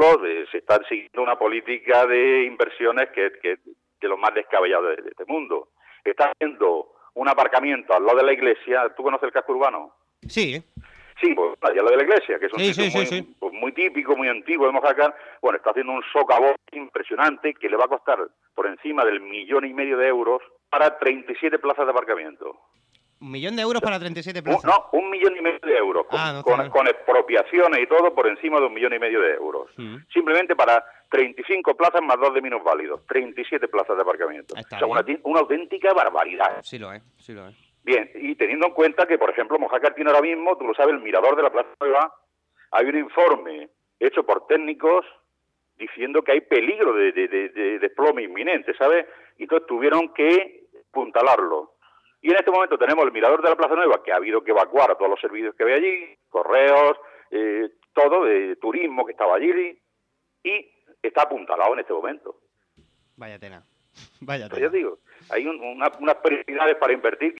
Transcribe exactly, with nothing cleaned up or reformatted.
ejemplo, eh, se está siguiendo una política de inversiones que es de los más descabellados de, de este mundo. Está haciendo un aparcamiento al lado de la iglesia. ¿Tú conoces el casco urbano? Sí. Sí, pues allá lo de la iglesia, que es un sí, sitio sí, muy, sí, sí. pues, muy típico, muy antiguo de Mojácar. Bueno, está haciendo un socavón impresionante que le va a costar por encima del millón y medio de euros para treinta y siete plazas de aparcamiento. Un millón de euros para treinta y siete Un, plazas. no, un millón y medio de euros, con, Ah, no está con, mal. con expropiaciones y todo por encima de un millón y medio de euros. Mm. Simplemente para treinta y cinco plazas más dos de minusválidos, treinta y siete plazas de aparcamiento. Está O sea, una, bien. una auténtica barbaridad. Sí lo es, sí lo es. Bien, y teniendo en cuenta que, por ejemplo, Mojácar tiene ahora mismo, tú lo sabes, el mirador de la Plaza Nueva, hay un informe hecho por técnicos diciendo que hay peligro de, de, de, de desplome inminente, ¿sabes? Y entonces tuvieron que apuntalarlo. Y en este momento tenemos el mirador de la Plaza Nueva, que ha habido que evacuar a todos los servicios que había allí, correos, eh, todo, de turismo que estaba allí, y está apuntalado en este momento. Vaya tela. Vaya Pero yo tela. digo, hay un, una, unas prioridades para invertir